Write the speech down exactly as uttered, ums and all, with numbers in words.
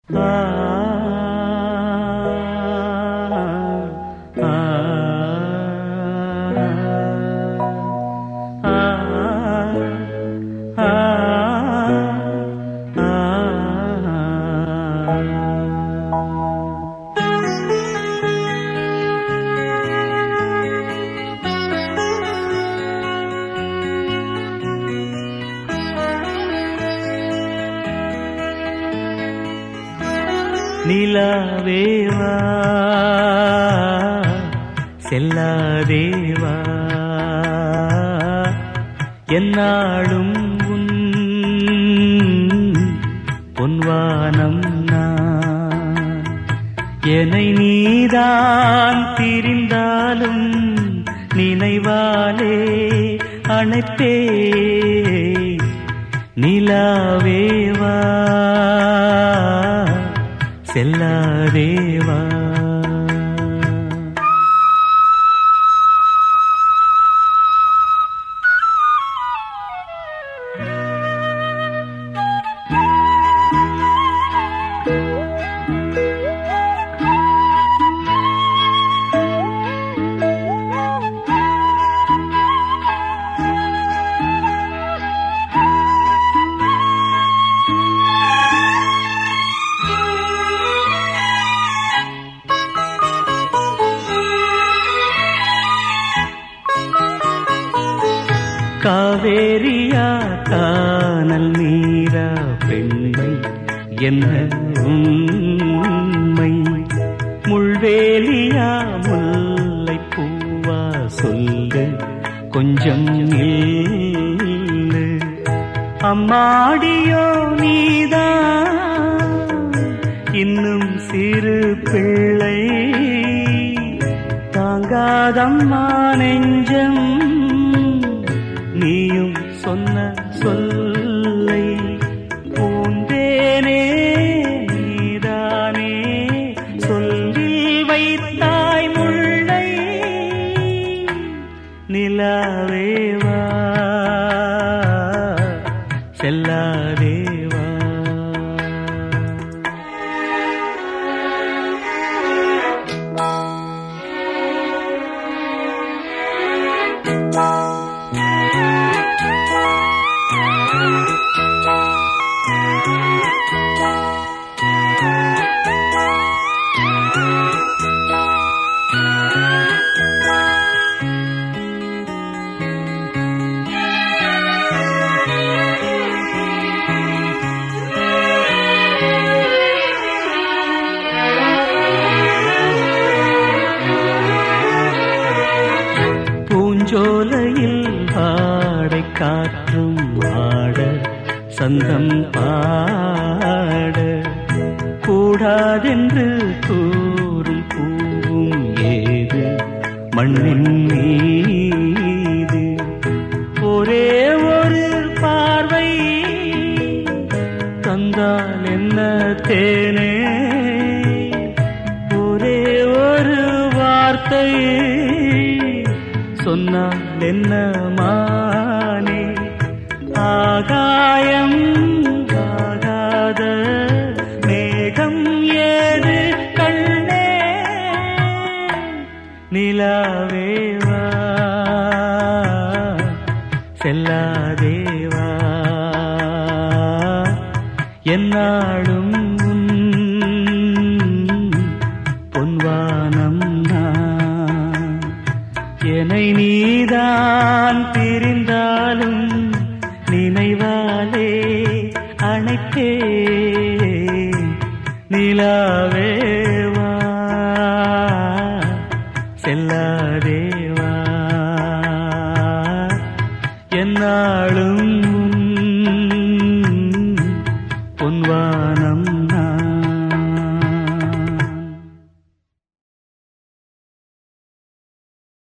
நிலாவேவா செல்லாதேவா என்னாலும் உன் பொன்வானம் நான் என்னை நீதான் பிரிந்தாலும் நினைவாலே அணைப்பே நிலாவேவா செல்லாதேவா காவேரியா கானல் நீரா பெண்மை என்ன உண்மை முள்வேலியா முல்லை பூவா சொல்லு கொஞ்சம் நில்லு அம்மாடியோ நீதான் இன்னும் சிறு பிள்ளை தாங்காதம்மா நெஞ்சம் நீயும் சொன்ன சொல்லை பூந்தேனே நீதானே சொல்லில் வைத்தாய் முல்லை நிலாவேவா செல்லாதேவா பூஞ்சோலையில் பாடை காற்றும் ஆட சந்தம் பாட கூடாதென்று கூறும் பூவும் ஏது மண்ணின் மீது ஒரே ஒரு பார்வை தந்தால் என்ன தேனே ஒரே ஒரு வார்த்தை சொன்னால் என்ன மானே ஆகாயம் ஆகாத மேகம் ஏது கண்ணே நிலாவேவா செல்லாதேவா என்னாலும் பொன்வானம் நான் என்னை நீதான் பிரி